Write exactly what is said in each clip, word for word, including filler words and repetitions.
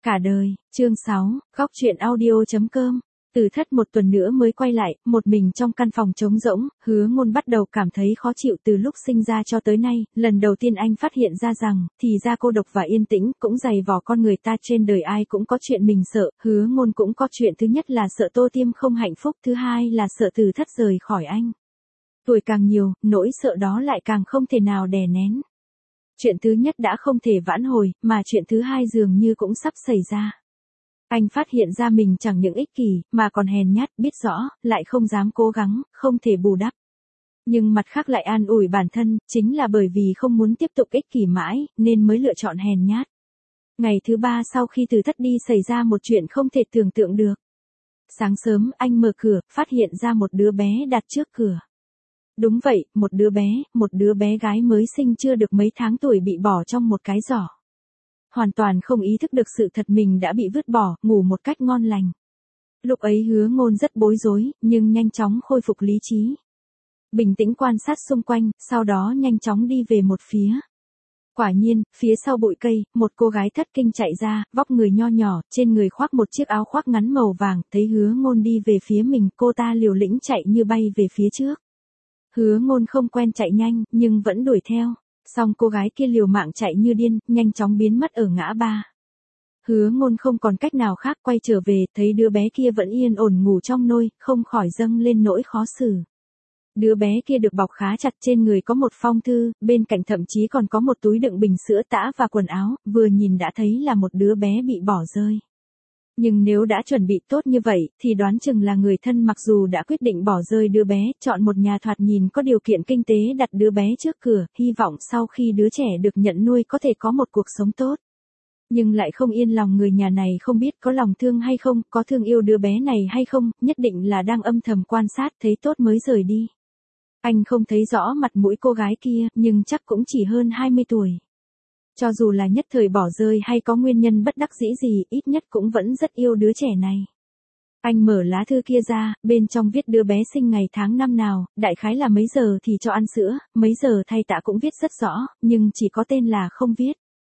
Cả đời, chương sáu, góc chuyện audio.com. Từ Thất một tuần nữa mới quay lại, một mình trong căn phòng trống rỗng, Hứa Ngôn bắt đầu cảm thấy khó chịu từ lúc sinh ra cho tới nay, lần đầu tiên anh phát hiện ra rằng, thì ra cô độc và yên tĩnh cũng dày vò con người ta, trên đời ai cũng có chuyện mình sợ, Hứa Ngôn cũng có chuyện, thứ nhất là sợ Tô Tiêm không hạnh phúc, thứ hai là sợ Từ Thất rời khỏi anh. Tuổi càng nhiều, nỗi sợ đó lại càng không thể nào đè nén. Chuyện thứ nhất đã không thể vãn hồi, mà chuyện thứ hai dường như cũng sắp xảy ra. Anh phát hiện ra mình chẳng những ích kỷ, mà còn hèn nhát, biết rõ, lại không dám cố gắng, không thể bù đắp. Nhưng mặt khác lại an ủi bản thân, chính là bởi vì không muốn tiếp tục ích kỷ mãi, nên mới lựa chọn hèn nhát. Ngày thứ ba sau khi Từ Thất đi xảy ra một chuyện không thể tưởng tượng được. Sáng sớm anh mở cửa, phát hiện ra một đứa bé đặt trước cửa. Đúng vậy, một đứa bé, một đứa bé gái mới sinh chưa được mấy tháng tuổi bị bỏ trong một cái giỏ. Hoàn toàn không ý thức được sự thật mình đã bị vứt bỏ, ngủ một cách ngon lành. Lúc ấy Hứa Ngôn rất bối rối, nhưng nhanh chóng khôi phục lý trí. Bình tĩnh quan sát xung quanh, sau đó nhanh chóng đi về một phía. Quả nhiên, phía sau bụi cây, một cô gái thất kinh chạy ra, vóc người nho nhỏ, trên người khoác một chiếc áo khoác ngắn màu vàng, thấy Hứa Ngôn đi về phía mình, cô ta liều lĩnh chạy như bay về phía trước. Hứa Ngôn không quen chạy nhanh, nhưng vẫn đuổi theo. Xong cô gái kia liều mạng chạy như điên, nhanh chóng biến mất ở ngã ba. Hứa Ngôn không còn cách nào khác, quay trở về, thấy đứa bé kia vẫn yên ổn ngủ trong nôi, không khỏi dâng lên nỗi khó xử. Đứa bé kia được bọc khá chặt, trên người có một phong thư, bên cạnh thậm chí còn có một túi đựng bình sữa tã và quần áo, vừa nhìn đã thấy là một đứa bé bị bỏ rơi. Nhưng nếu đã chuẩn bị tốt như vậy, thì đoán chừng là người thân mặc dù đã quyết định bỏ rơi đứa bé, chọn một nhà thoạt nhìn có điều kiện kinh tế đặt đứa bé trước cửa, hy vọng sau khi đứa trẻ được nhận nuôi có thể có một cuộc sống tốt. Nhưng lại không yên lòng người nhà này không biết có lòng thương hay không, có thương yêu đứa bé này hay không, nhất định là đang âm thầm quan sát, thấy tốt mới rời đi. Anh không thấy rõ mặt mũi cô gái kia, nhưng chắc cũng chỉ hơn hai mươi tuổi. Cho dù là nhất thời bỏ rơi hay có nguyên nhân bất đắc dĩ gì, ít nhất cũng vẫn rất yêu đứa trẻ này. Anh mở lá thư kia ra, bên trong viết đứa bé sinh ngày tháng năm nào, đại khái là mấy giờ thì cho ăn sữa, mấy giờ thay tã cũng viết rất rõ, nhưng chỉ có tên là không viết.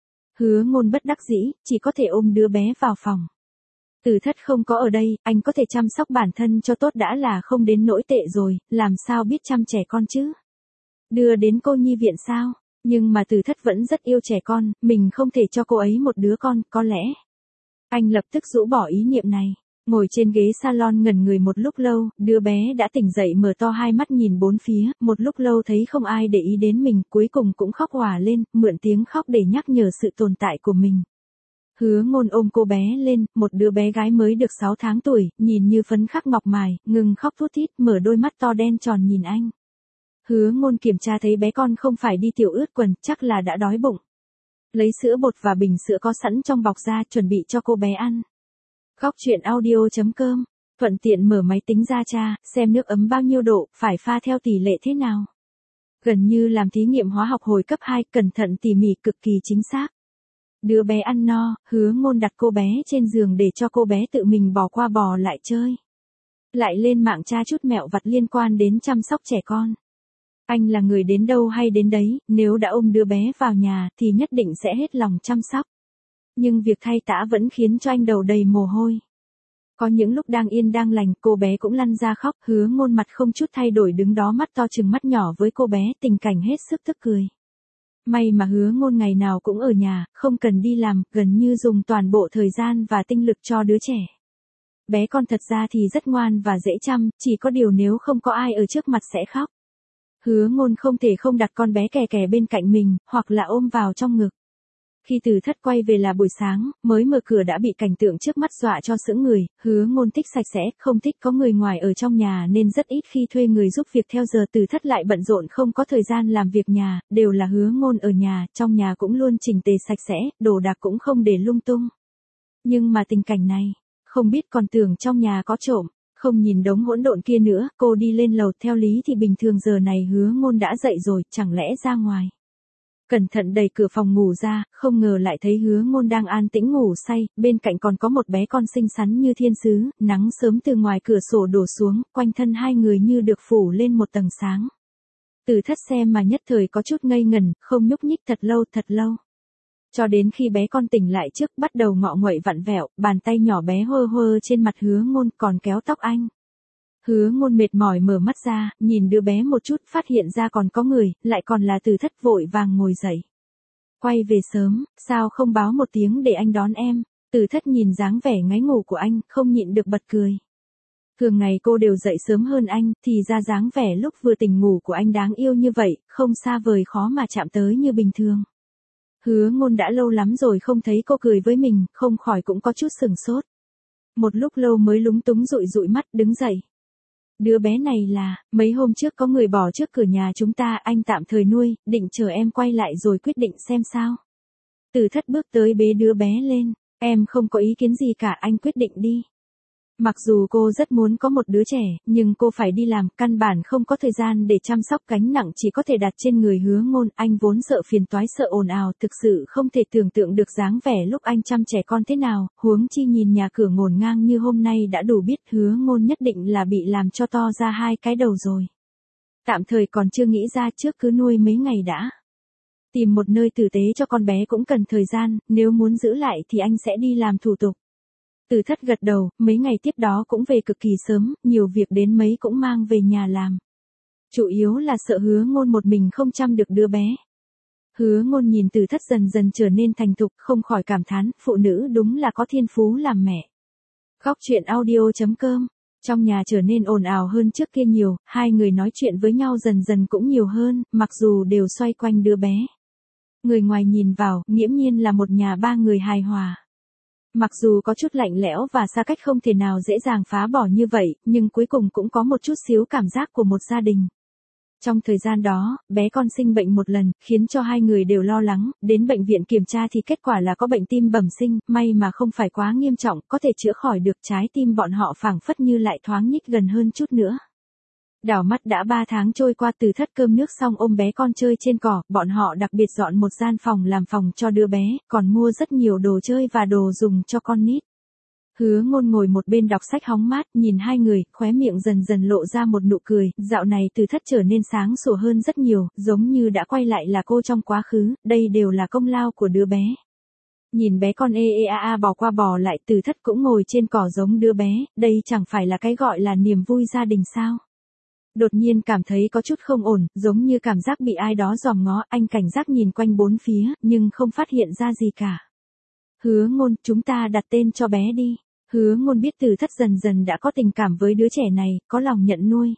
Hứa Ngôn bất đắc dĩ, chỉ có thể ôm đứa bé vào phòng. Từ Thất không có ở đây, anh có thể chăm sóc bản thân cho tốt đã là không đến nỗi tệ rồi, làm sao biết chăm trẻ con chứ? Đưa đến cô nhi viện sao? Nhưng mà Từ Thất vẫn rất yêu trẻ con, mình không thể cho cô ấy một đứa con, có lẽ. Anh lập tức rũ bỏ ý niệm này. Ngồi trên ghế salon ngẩn người một lúc lâu, đứa bé đã tỉnh dậy mở to hai mắt nhìn bốn phía, một lúc lâu thấy không ai để ý đến mình, cuối cùng cũng khóc òa lên, mượn tiếng khóc để nhắc nhở sự tồn tại của mình. Hứa Ngôn ôm cô bé lên, một đứa bé gái mới được sáu tháng tuổi, nhìn như phấn khắc ngọc mài, ngừng khóc thút thít, mở đôi mắt to đen tròn nhìn anh. Hứa Ngôn kiểm tra thấy bé con không phải đi tiểu ướt quần, chắc là đã đói bụng. Lấy sữa bột và bình sữa có sẵn trong bọc ra, chuẩn bị cho cô bé ăn. Góc chuyện audio.com, thuận tiện mở máy tính ra tra, xem nước ấm bao nhiêu độ, phải pha theo tỷ lệ thế nào. Gần như làm thí nghiệm hóa học hồi cấp hai, cẩn thận tỉ mỉ, cực kỳ chính xác. Đứa bé ăn no, Hứa Ngôn đặt cô bé trên giường để cho cô bé tự mình bò qua bò lại chơi. Lại lên mạng tra chút mẹo vặt liên quan đến chăm sóc trẻ con. Anh là người đến đâu hay đến đấy, nếu đã ôm đứa bé vào nhà thì nhất định sẽ hết lòng chăm sóc. Nhưng việc thay tã vẫn khiến cho anh đầu đầy mồ hôi. Có những lúc đang yên đang lành, cô bé cũng lăn ra khóc, Hứa Ngôn mặt không chút thay đổi đứng đó mắt to trừng mắt nhỏ với cô bé, tình cảnh hết sức tức cười. May mà Hứa Ngôn ngày nào cũng ở nhà, không cần đi làm, gần như dùng toàn bộ thời gian và tinh lực cho đứa trẻ. Bé con thật ra thì rất ngoan và dễ chăm, chỉ có điều nếu không có ai ở trước mặt sẽ khóc. Hứa Ngôn không thể không đặt con bé kè kè bên cạnh mình, hoặc là ôm vào trong ngực. Khi Từ Thất quay về là buổi sáng, mới mở cửa đã bị cảnh tượng trước mắt dọa cho sững người, Hứa Ngôn thích sạch sẽ, không thích có người ngoài ở trong nhà nên rất ít khi thuê người giúp việc theo giờ, Từ Thất lại bận rộn không có thời gian làm việc nhà, đều là Hứa Ngôn ở nhà, trong nhà cũng luôn chỉnh tề sạch sẽ, đồ đạc cũng không để lung tung. Nhưng mà tình cảnh này, không biết còn tưởng trong nhà có trộm. Không nhìn đống hỗn độn kia nữa, cô đi lên lầu, theo lý thì bình thường giờ này Hứa Ngôn đã dậy rồi, chẳng lẽ ra ngoài. Cẩn thận đẩy cửa phòng ngủ ra, không ngờ lại thấy Hứa Ngôn đang an tĩnh ngủ say, bên cạnh còn có một bé con xinh xắn như thiên sứ, nắng sớm từ ngoài cửa sổ đổ xuống, quanh thân hai người như được phủ lên một tầng sáng. Từ Thất xem mà nhất thời có chút ngây ngẩn, không nhúc nhích thật lâu thật lâu. Cho đến khi bé con tỉnh lại trước bắt đầu ngọ nguậy vặn vẹo, bàn tay nhỏ bé hơ hơ trên mặt Hứa Ngôn còn kéo tóc anh. Hứa Ngôn mệt mỏi mở mắt ra, nhìn đứa bé một chút phát hiện ra còn có người, lại còn là Từ Thất vội vàng ngồi dậy. Quay về sớm, sao không báo một tiếng để anh đón em? Từ Thất nhìn dáng vẻ ngáy ngủ của anh, không nhịn được bật cười. Thường ngày cô đều dậy sớm hơn anh, thì ra dáng vẻ lúc vừa tỉnh ngủ của anh đáng yêu như vậy, không xa vời khó mà chạm tới như bình thường. Hứa Ngôn đã lâu lắm rồi không thấy cô cười với mình, không khỏi cũng có chút sừng sốt. Một lúc lâu mới lúng túng dụi dụi mắt đứng dậy. Đứa bé này là, mấy hôm trước có người bỏ trước cửa nhà chúng ta, anh tạm thời nuôi, định chờ em quay lại rồi quyết định xem sao. Từ Thất bước tới bế đứa bé lên, em không có ý kiến gì cả, anh quyết định đi. Mặc dù cô rất muốn có một đứa trẻ, nhưng cô phải đi làm, căn bản không có thời gian để chăm sóc, gánh nặng chỉ có thể đặt trên người Hứa Ngôn. Anh vốn sợ phiền toái, sợ ồn ào, thực sự không thể tưởng tượng được dáng vẻ lúc anh chăm trẻ con thế nào, huống chi nhìn nhà cửa ngổn ngang như hôm nay đã đủ biết Hứa Ngôn nhất định là bị làm cho to ra hai cái đầu rồi. Tạm thời còn chưa nghĩ ra, trước cứ nuôi mấy ngày đã. Tìm một nơi tử tế cho con bé cũng cần thời gian, nếu muốn giữ lại thì anh sẽ đi làm thủ tục. Từ Thất gật đầu, mấy ngày tiếp đó cũng về cực kỳ sớm, nhiều việc đến mấy cũng mang về nhà làm. Chủ yếu là sợ Hứa Ngôn một mình không chăm được đứa bé. Hứa Ngôn nhìn Từ Thất dần dần trở nên thành thục, không khỏi cảm thán, phụ nữ đúng là có thiên phú làm mẹ. Góc truyện audio chấm com. Trong nhà trở nên ồn ào hơn trước kia nhiều, hai người nói chuyện với nhau dần dần cũng nhiều hơn, mặc dù đều xoay quanh đứa bé. Người ngoài nhìn vào, nghiễm nhiên là một nhà ba người hài hòa. Mặc dù có chút lạnh lẽo và xa cách không thể nào dễ dàng phá bỏ như vậy, nhưng cuối cùng cũng có một chút xíu cảm giác của một gia đình. Trong thời gian đó, bé con sinh bệnh một lần, khiến cho hai người đều lo lắng, đến bệnh viện kiểm tra thì kết quả là có bệnh tim bẩm sinh, may mà không phải quá nghiêm trọng, có thể chữa khỏi được, trái tim bọn họ phảng phất như lại thoáng nhích gần hơn chút nữa. Đảo mắt đã ba tháng trôi qua, Từ Thất cơm nước xong ôm bé con chơi trên cỏ, bọn họ đặc biệt dọn một gian phòng làm phòng cho đứa bé, còn mua rất nhiều đồ chơi và đồ dùng cho con nít. Hứa Ngôn ngồi một bên đọc sách hóng mát, nhìn hai người, khóe miệng dần dần lộ ra một nụ cười, dạo này Từ Thất trở nên sáng sủa hơn rất nhiều, giống như đã quay lại là cô trong quá khứ, đây đều là công lao của đứa bé. Nhìn bé con ê ê a a bò qua bò lại, Từ Thất cũng ngồi trên cỏ giống đứa bé, đây chẳng phải là cái gọi là niềm vui gia đình sao? Đột nhiên cảm thấy có chút không ổn, giống như cảm giác bị ai đó dòm ngó, anh cảnh giác nhìn quanh bốn phía, nhưng không phát hiện ra gì cả. Hứa Ngôn, chúng ta đặt tên cho bé đi. Hứa Ngôn biết Từ Thất dần dần đã có tình cảm với đứa trẻ này, có lòng nhận nuôi.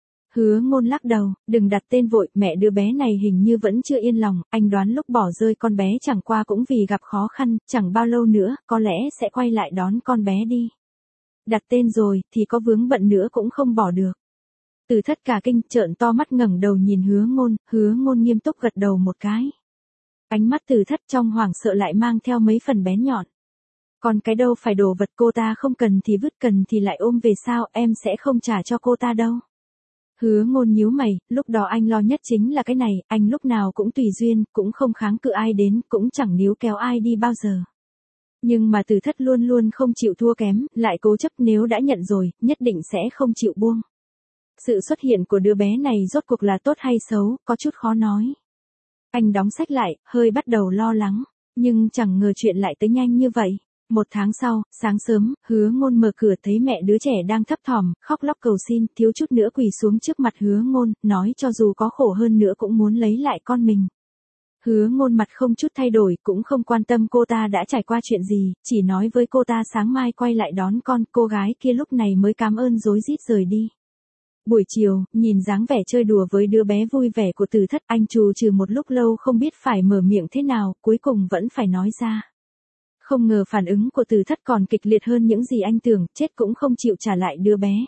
Hứa Ngôn lắc đầu, đừng đặt tên vội, mẹ đứa bé này hình như vẫn chưa yên lòng, anh đoán lúc bỏ rơi con bé chẳng qua cũng vì gặp khó khăn, chẳng bao lâu nữa, có lẽ sẽ quay lại đón con bé đi. Đặt tên rồi, thì có vướng bận nữa cũng không bỏ được. Từ Thất cả kinh, trợn to mắt ngẩng đầu nhìn Hứa Ngôn, Hứa Ngôn nghiêm túc gật đầu một cái. Ánh mắt Từ Thất trong hoảng sợ lại mang theo mấy phần bén nhọn. Còn cái đâu phải đồ vật cô ta không cần thì vứt, cần thì lại ôm về sao, em sẽ không trả cho cô ta đâu. Hứa Ngôn nhíu mày, lúc đó anh lo nhất chính là cái này, anh lúc nào cũng tùy duyên, cũng không kháng cự ai đến, cũng chẳng níu kéo ai đi bao giờ. Nhưng mà Từ Thất luôn luôn không chịu thua kém, lại cố chấp, nếu đã nhận rồi, nhất định sẽ không chịu buông. Sự xuất hiện của đứa bé này rốt cuộc là tốt hay xấu, có chút khó nói. Anh đóng sách lại, hơi bắt đầu lo lắng, nhưng chẳng ngờ chuyện lại tới nhanh như vậy. Một tháng sau, sáng sớm, Hứa Ngôn mở cửa thấy mẹ đứa trẻ đang thấp thỏm, khóc lóc cầu xin, thiếu chút nữa quỳ xuống trước mặt Hứa Ngôn, nói cho dù có khổ hơn nữa cũng muốn lấy lại con mình. Hứa Ngôn mặt không chút thay đổi, cũng không quan tâm cô ta đã trải qua chuyện gì, chỉ nói với cô ta sáng mai quay lại đón con, cô gái kia lúc này mới cảm ơn rối rít rời đi. Buổi chiều, nhìn dáng vẻ chơi đùa với đứa bé vui vẻ của Từ Thất, anh trù trừ một lúc lâu không biết phải mở miệng thế nào, cuối cùng vẫn phải nói ra. Không ngờ phản ứng của Từ Thất còn kịch liệt hơn những gì anh tưởng, chết cũng không chịu trả lại đứa bé.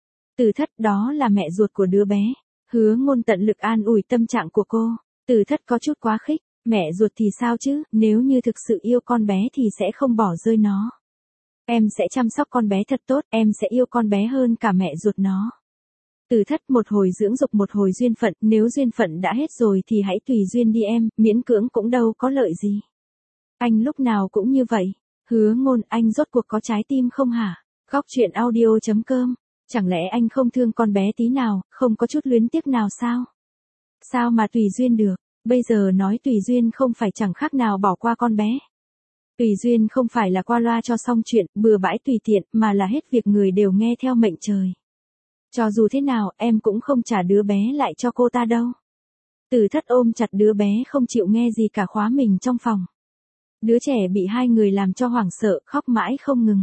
Từ Thất, đó là mẹ ruột của đứa bé. Hứa Ngôn tận lực an ủi tâm trạng của cô. Từ Thất có chút quá khích, mẹ ruột thì sao chứ, nếu như thực sự yêu con bé thì sẽ không bỏ rơi nó. Em sẽ chăm sóc con bé thật tốt, em sẽ yêu con bé hơn cả mẹ ruột nó. Từ Thất, một hồi dưỡng dục một hồi duyên phận, nếu duyên phận đã hết rồi thì hãy tùy duyên đi em, miễn cưỡng cũng đâu có lợi gì. Anh lúc nào cũng như vậy. Hứa Ngôn, anh rốt cuộc có trái tim không hả? Góc truyện audio chấm com. Chẳng lẽ anh không thương con bé tí nào, không có chút luyến tiếc nào sao? Sao mà tùy duyên được? Bây giờ nói tùy duyên không phải chẳng khác nào bỏ qua con bé. Tùy duyên không phải là qua loa cho xong chuyện, bừa bãi tùy tiện, mà là hết việc người đều nghe theo mệnh trời. Cho dù thế nào, em cũng không trả đứa bé lại cho cô ta đâu. Từ Thất ôm chặt đứa bé không chịu nghe gì cả, khóa mình trong phòng. Đứa trẻ bị hai người làm cho hoảng sợ, khóc mãi không ngừng.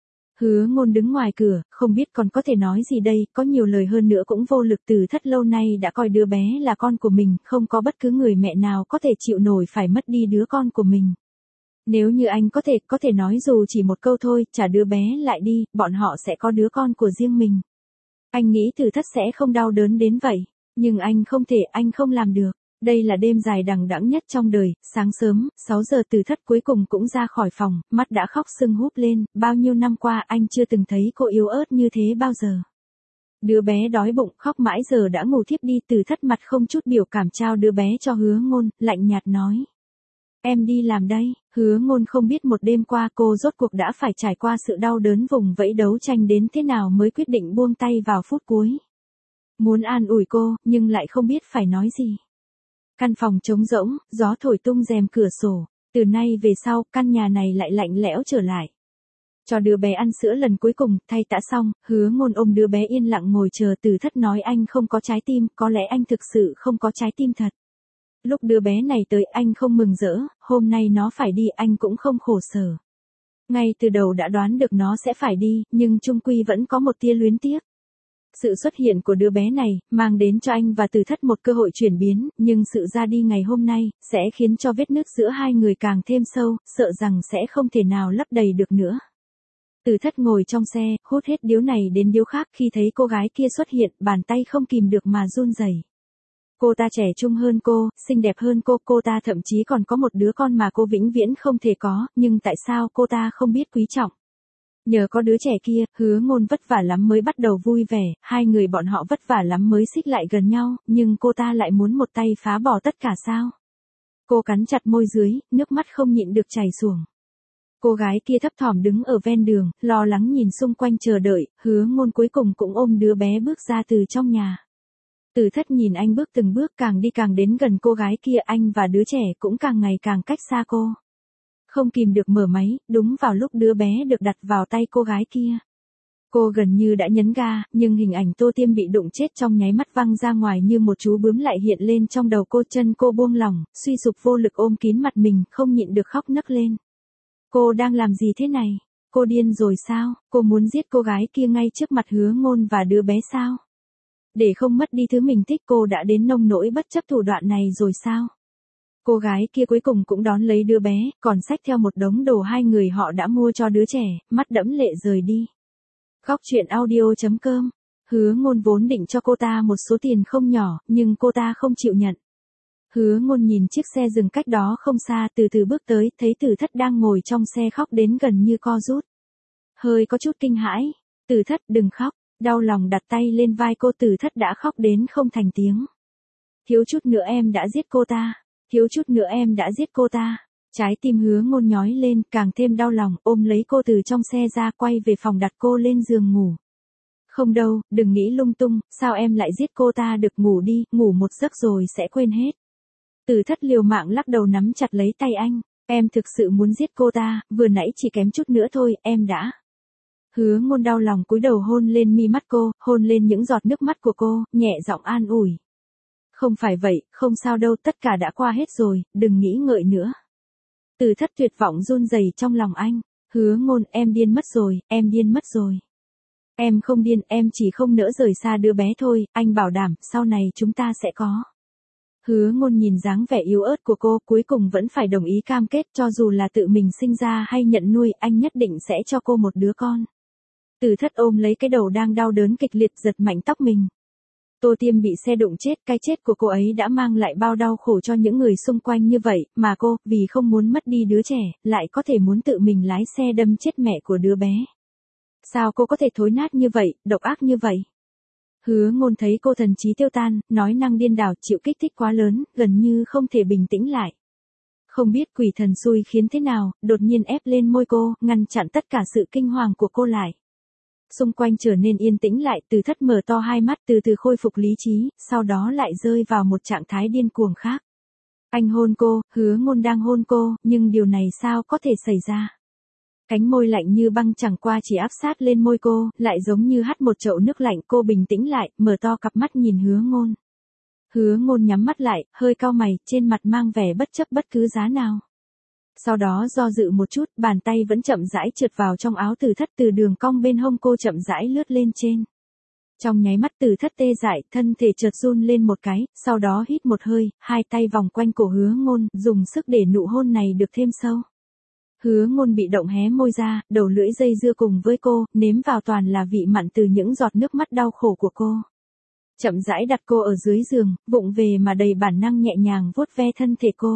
Hứa Ngôn đứng ngoài cửa, không biết còn có thể nói gì đây, có nhiều lời hơn nữa cũng vô lực. Từ Thất lâu nay đã coi đứa bé là con của mình, không có bất cứ người mẹ nào có thể chịu nổi phải mất đi đứa con của mình. Nếu như anh có thể, có thể nói dù chỉ một câu thôi, trả đứa bé lại đi, bọn họ sẽ có đứa con của riêng mình. Anh nghĩ Từ Thất sẽ không đau đớn đến vậy, nhưng anh không thể, anh không làm được. Đây là đêm dài đằng đẵng nhất trong đời, sáng sớm, sáu giờ Từ Thất cuối cùng cũng ra khỏi phòng, mắt đã khóc sưng húp lên, bao nhiêu năm qua anh chưa từng thấy cô yếu ớt như thế bao giờ. Đứa bé đói bụng khóc mãi giờ đã ngủ thiếp đi. Từ Thất mặt không chút biểu cảm trao đứa bé cho Hứa Ngôn, lạnh nhạt nói. Em đi làm đây. Hứa Ngôn không biết một đêm qua cô rốt cuộc đã phải trải qua sự đau đớn vùng vẫy đấu tranh đến thế nào mới quyết định buông tay vào phút cuối. Muốn an ủi cô, nhưng lại không biết phải nói gì. Căn phòng trống rỗng, gió thổi tung rèm cửa sổ. Từ nay về sau, căn nhà này lại lạnh lẽo trở lại. Cho đứa bé ăn sữa lần cuối cùng, thay tã xong, Hứa Ngôn ôm đứa bé yên lặng ngồi chờ. Từ Thất nói anh không có trái tim, có lẽ anh thực sự không có trái tim thật. Lúc đứa bé này tới anh không mừng rỡ, hôm nay nó phải đi anh cũng không khổ sở. Ngay từ đầu đã đoán được nó sẽ phải đi, nhưng chung quy vẫn có một tia luyến tiếc. Sự xuất hiện của đứa bé này, mang đến cho anh và Từ Thất một cơ hội chuyển biến, nhưng sự ra đi ngày hôm nay, sẽ khiến cho vết nứt giữa hai người càng thêm sâu, sợ rằng sẽ không thể nào lấp đầy được nữa. Từ Thất ngồi trong xe, hút hết điếu này đến điếu khác, khi thấy cô gái kia xuất hiện, bàn tay không kìm được mà run rẩy. Cô ta trẻ trung hơn cô, xinh đẹp hơn cô, cô ta thậm chí còn có một đứa con mà cô vĩnh viễn không thể có, nhưng tại sao cô ta không biết quý trọng? Nhờ có đứa trẻ kia, Hứa Ngôn vất vả lắm mới bắt đầu vui vẻ, hai người bọn họ vất vả lắm mới xích lại gần nhau, nhưng cô ta lại muốn một tay phá bỏ tất cả sao? Cô cắn chặt môi dưới, nước mắt không nhịn được chảy xuồng. Cô gái kia thấp thỏm đứng ở ven đường, lo lắng nhìn xung quanh chờ đợi. Hứa Ngôn cuối cùng cũng ôm đứa bé bước ra từ trong nhà. Từ Thất nhìn anh bước từng bước, càng đi càng đến gần cô gái kia, anh và đứa trẻ cũng càng ngày càng cách xa cô. Không kìm được mở máy, đúng vào lúc đứa bé được đặt vào tay cô gái kia. Cô gần như đã nhấn ga, nhưng hình ảnh Tô Tiêm bị đụng chết trong nháy mắt văng ra ngoài như một chú bướm lại hiện lên trong đầu cô. Chân cô buông lỏng, suy sụp vô lực ôm kín mặt mình, không nhịn được khóc nấc lên. Cô đang làm gì thế này? Cô điên rồi sao? Cô muốn giết cô gái kia ngay trước mặt Hứa Ngôn và đứa bé sao? Để không mất đi thứ mình thích, cô đã đến nông nỗi bất chấp thủ đoạn này rồi sao? Cô gái kia cuối cùng cũng đón lấy đứa bé, còn xách theo một đống đồ hai người họ đã mua cho đứa trẻ, mắt đẫm lệ rời đi. Góc truyện audio chấm com. Hứa Ngôn vốn định cho cô ta một số tiền không nhỏ, nhưng cô ta không chịu nhận. Hứa Ngôn nhìn chiếc xe dừng cách đó không xa, từ từ bước tới, thấy Từ Thất đang ngồi trong xe khóc đến gần như co rút. Hơi có chút kinh hãi. Từ Thất, đừng khóc. Đau lòng đặt tay lên vai cô. Từ Thất đã khóc đến không thành tiếng. Thiếu chút nữa em đã giết cô ta. Thiếu chút nữa em đã giết cô ta. Trái tim Hứa Ngôn nhói lên, càng thêm đau lòng, ôm lấy cô từ trong xe ra, quay về phòng đặt cô lên giường ngủ. Không đâu, đừng nghĩ lung tung, sao em lại giết cô ta được, ngủ đi, ngủ một giấc rồi sẽ quên hết. Từ Thất liều mạng lắc đầu nắm chặt lấy tay anh. Em thực sự muốn giết cô ta, vừa nãy chỉ kém chút nữa thôi, em đã. Hứa Ngôn đau lòng cúi đầu hôn lên mi mắt cô, hôn lên những giọt nước mắt của cô, nhẹ giọng an ủi. Không phải vậy, không sao đâu, tất cả đã qua hết rồi, đừng nghĩ ngợi nữa. Từ Thất tuyệt vọng run rẩy trong lòng anh. Hứa Ngôn, em điên mất rồi, em điên mất rồi. Em không điên, em chỉ không nỡ rời xa đứa bé thôi, anh bảo đảm, sau này chúng ta sẽ có. Hứa Ngôn nhìn dáng vẻ yếu ớt của cô, cuối cùng vẫn phải đồng ý cam kết, cho dù là tự mình sinh ra hay nhận nuôi, anh nhất định sẽ cho cô một đứa con. Từ Thất ôm lấy cái đầu đang đau đớn kịch liệt, giật mạnh tóc mình. Tô Tiêm bị xe đụng chết, cái chết của cô ấy đã mang lại bao đau khổ cho những người xung quanh như vậy, mà cô, vì không muốn mất đi đứa trẻ, lại có thể muốn tự mình lái xe đâm chết mẹ của đứa bé. Sao cô có thể thối nát như vậy, độc ác như vậy? Hứa Ngôn thấy cô thần trí tiêu tan, nói năng điên đảo, chịu kích thích quá lớn, gần như không thể bình tĩnh lại. Không biết quỷ thần xui khiến thế nào, đột nhiên ép lên môi cô, ngăn chặn tất cả sự kinh hoàng của cô lại. Xung quanh trở nên yên tĩnh lại. Từ Thất mở to hai mắt, từ từ khôi phục lý trí, sau đó lại rơi vào một trạng thái điên cuồng khác. Anh hôn cô, Hứa Ngôn đang hôn cô, nhưng điều này sao có thể xảy ra? Cánh môi lạnh như băng chẳng qua chỉ áp sát lên môi cô, lại giống như hắt một chậu nước lạnh. Cô bình tĩnh lại, mở to cặp mắt nhìn Hứa Ngôn. Hứa Ngôn nhắm mắt lại, hơi cau mày, trên mặt mang vẻ bất chấp bất cứ giá nào. Sau đó do dự một chút, bàn tay vẫn chậm rãi trượt vào trong áo Từ Thất, từ đường cong bên hông cô chậm rãi lướt lên trên. Trong nháy mắt Từ Thất tê dại, thân thể chợt run lên một cái, sau đó hít một hơi, hai tay vòng quanh cổ Hứa Ngôn, dùng sức để nụ hôn này được thêm sâu. Hứa Ngôn bị động hé môi ra, đầu lưỡi dây dưa cùng với cô, nếm vào toàn là vị mặn từ những giọt nước mắt đau khổ của cô. Chậm rãi đặt cô ở dưới giường, vụng về mà đầy bản năng nhẹ nhàng vuốt ve thân thể cô.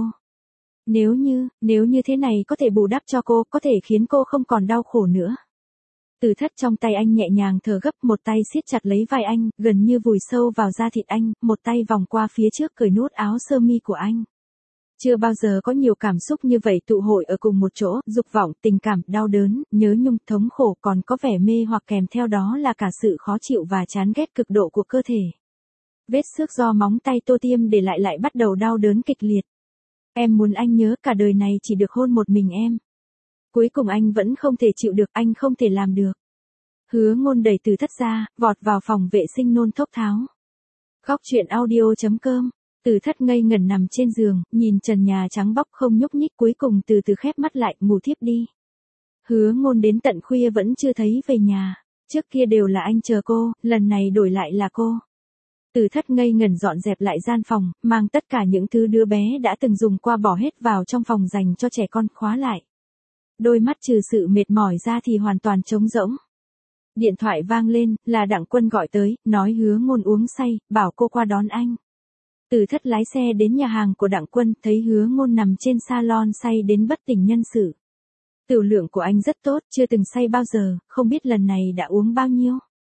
Nếu như, nếu như thế này có thể bù đắp cho cô, có thể khiến cô không còn đau khổ nữa. Từ Thất trong tay anh nhẹ nhàng thở gấp, một tay siết chặt lấy vai anh, gần như vùi sâu vào da thịt anh, một tay vòng qua phía trước cởi nút áo sơ mi của anh. Chưa bao giờ có nhiều cảm xúc như vậy tụ hội ở cùng một chỗ, dục vọng, tình cảm, đau đớn, nhớ nhung, thống khổ, còn có vẻ mê hoặc kèm theo đó là cả sự khó chịu và chán ghét cực độ của cơ thể. Vết xước do móng tay Tô Tiêm để lại lại bắt đầu đau đớn kịch liệt. Em muốn anh nhớ cả đời này chỉ được hôn một mình em. Cuối cùng anh vẫn không thể chịu được, anh không thể làm được. Hứa Ngôn đẩy Từ Thất ra, vọt vào phòng vệ sinh nôn thốc tháo. Khóc chuyện audio chấm com. Từ Thất ngây ngẩn nằm trên giường, nhìn trần nhà trắng bóc không nhúc nhích, cuối cùng từ từ khép mắt lại, ngủ thiếp đi. Hứa Ngôn đến tận khuya vẫn chưa thấy về nhà. Trước kia đều là anh chờ cô, lần này đổi lại là cô. Từ Thất ngây ngẩn dọn dẹp lại gian phòng, mang tất cả những thứ đứa bé đã từng dùng qua bỏ hết vào trong phòng dành cho trẻ con, khóa lại. Đôi mắt trừ sự mệt mỏi ra thì hoàn toàn trống rỗng. Điện thoại vang lên, là Đặng Quân gọi tới, nói Hứa Ngôn uống say, bảo cô qua đón anh. Từ Thất lái xe đến nhà hàng của Đặng Quân, thấy Hứa Ngôn nằm trên salon say đến bất tỉnh nhân sự. Tiểu lượng của anh rất tốt, chưa từng say bao giờ, không biết lần này đã uống bao nhiêu.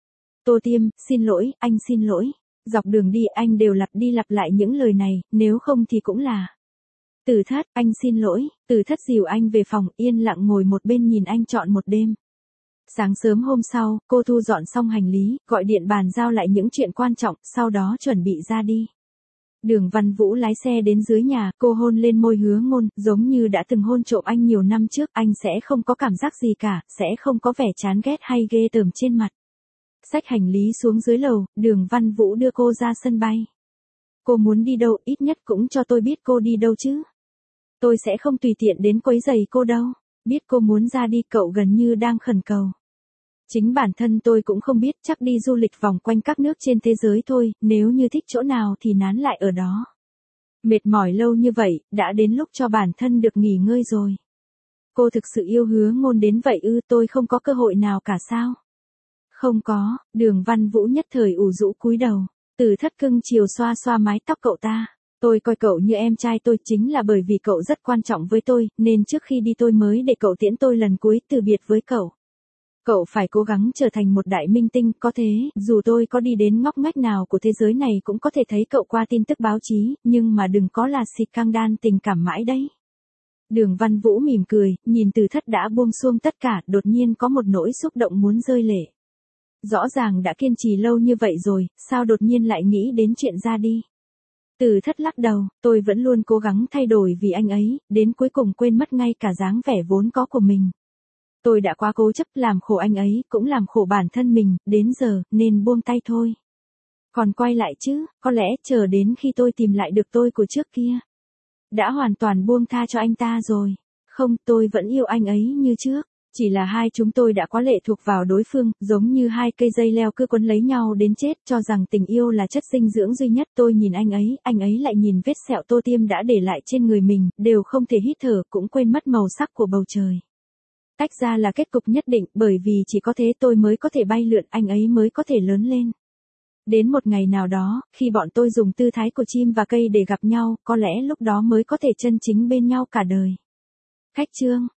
Tô Tiêm, xin lỗi, anh xin lỗi. Dọc đường đi anh đều lặp đi lặp lại những lời này, nếu không thì cũng là. Từ Thất, anh xin lỗi. Từ Thất dìu anh về phòng, yên lặng ngồi một bên nhìn anh trọn một đêm. Sáng sớm hôm sau, cô thu dọn xong hành lý, gọi điện bàn giao lại những chuyện quan trọng, sau đó chuẩn bị ra đi. Đường Văn Vũ lái xe đến dưới nhà, cô hôn lên môi Hứa Ngôn, giống như đã từng hôn trộm anh nhiều năm trước, anh sẽ không có cảm giác gì cả, sẽ không có vẻ chán ghét hay ghê tởm trên mặt. Xách hành lý xuống dưới lầu, Đường Văn Vũ đưa cô ra sân bay. Cô muốn đi đâu, ít nhất cũng cho tôi biết cô đi đâu chứ. Tôi sẽ không tùy tiện đến quấy rầy cô đâu. Biết cô muốn ra đi, cậu gần như đang khẩn cầu. Chính bản thân tôi cũng không biết, chắc đi du lịch vòng quanh các nước trên thế giới thôi, nếu như thích chỗ nào thì nán lại ở đó. Mệt mỏi lâu như vậy, đã đến lúc cho bản thân được nghỉ ngơi rồi. Cô thực sự yêu Hứa Ngôn đến vậy ư? Tôi không có cơ hội nào cả sao? Không có. Đường Văn Vũ nhất thời ủ rũ cúi đầu. Từ Thất cưng chiều xoa xoa mái tóc cậu ta. Tôi coi cậu như em trai tôi, chính là bởi vì cậu rất quan trọng với tôi, nên trước khi đi tôi mới để cậu tiễn tôi lần cuối từ biệt với cậu. Cậu phải cố gắng trở thành một đại minh tinh, có thế, dù tôi có đi đến ngóc ngách nào của thế giới này cũng có thể thấy cậu qua tin tức báo chí, nhưng mà đừng có là xịt căng đan tình cảm mãi đấy. Đường Văn Vũ mỉm cười, nhìn Từ Thất đã buông xuông tất cả, đột nhiên có một nỗi xúc động muốn rơi lệ. Rõ ràng đã kiên trì lâu như vậy rồi, sao đột nhiên lại nghĩ đến chuyện ra đi. Từ Thất lắc đầu, tôi vẫn luôn cố gắng thay đổi vì anh ấy, đến cuối cùng quên mất ngay cả dáng vẻ vốn có của mình. Tôi đã quá cố chấp, làm khổ anh ấy, cũng làm khổ bản thân mình, đến giờ, nên buông tay thôi. Còn quay lại chứ, có lẽ chờ đến khi tôi tìm lại được tôi của trước kia. Đã hoàn toàn buông tha cho anh ta rồi. Không, tôi vẫn yêu anh ấy như trước. Chỉ là hai chúng tôi đã quá lệ thuộc vào đối phương, giống như hai cây dây leo cứ quấn lấy nhau đến chết, cho rằng tình yêu là chất dinh dưỡng duy nhất. Tôi nhìn anh ấy, anh ấy lại nhìn vết sẹo Tô Tiêm đã để lại trên người mình, đều không thể hít thở, cũng quên mất màu sắc của bầu trời. Tách ra là kết cục nhất định, bởi vì chỉ có thế tôi mới có thể bay lượn, anh ấy mới có thể lớn lên. Đến một ngày nào đó, khi bọn tôi dùng tư thái của chim và cây để gặp nhau, có lẽ lúc đó mới có thể chân chính bên nhau cả đời. Khách chương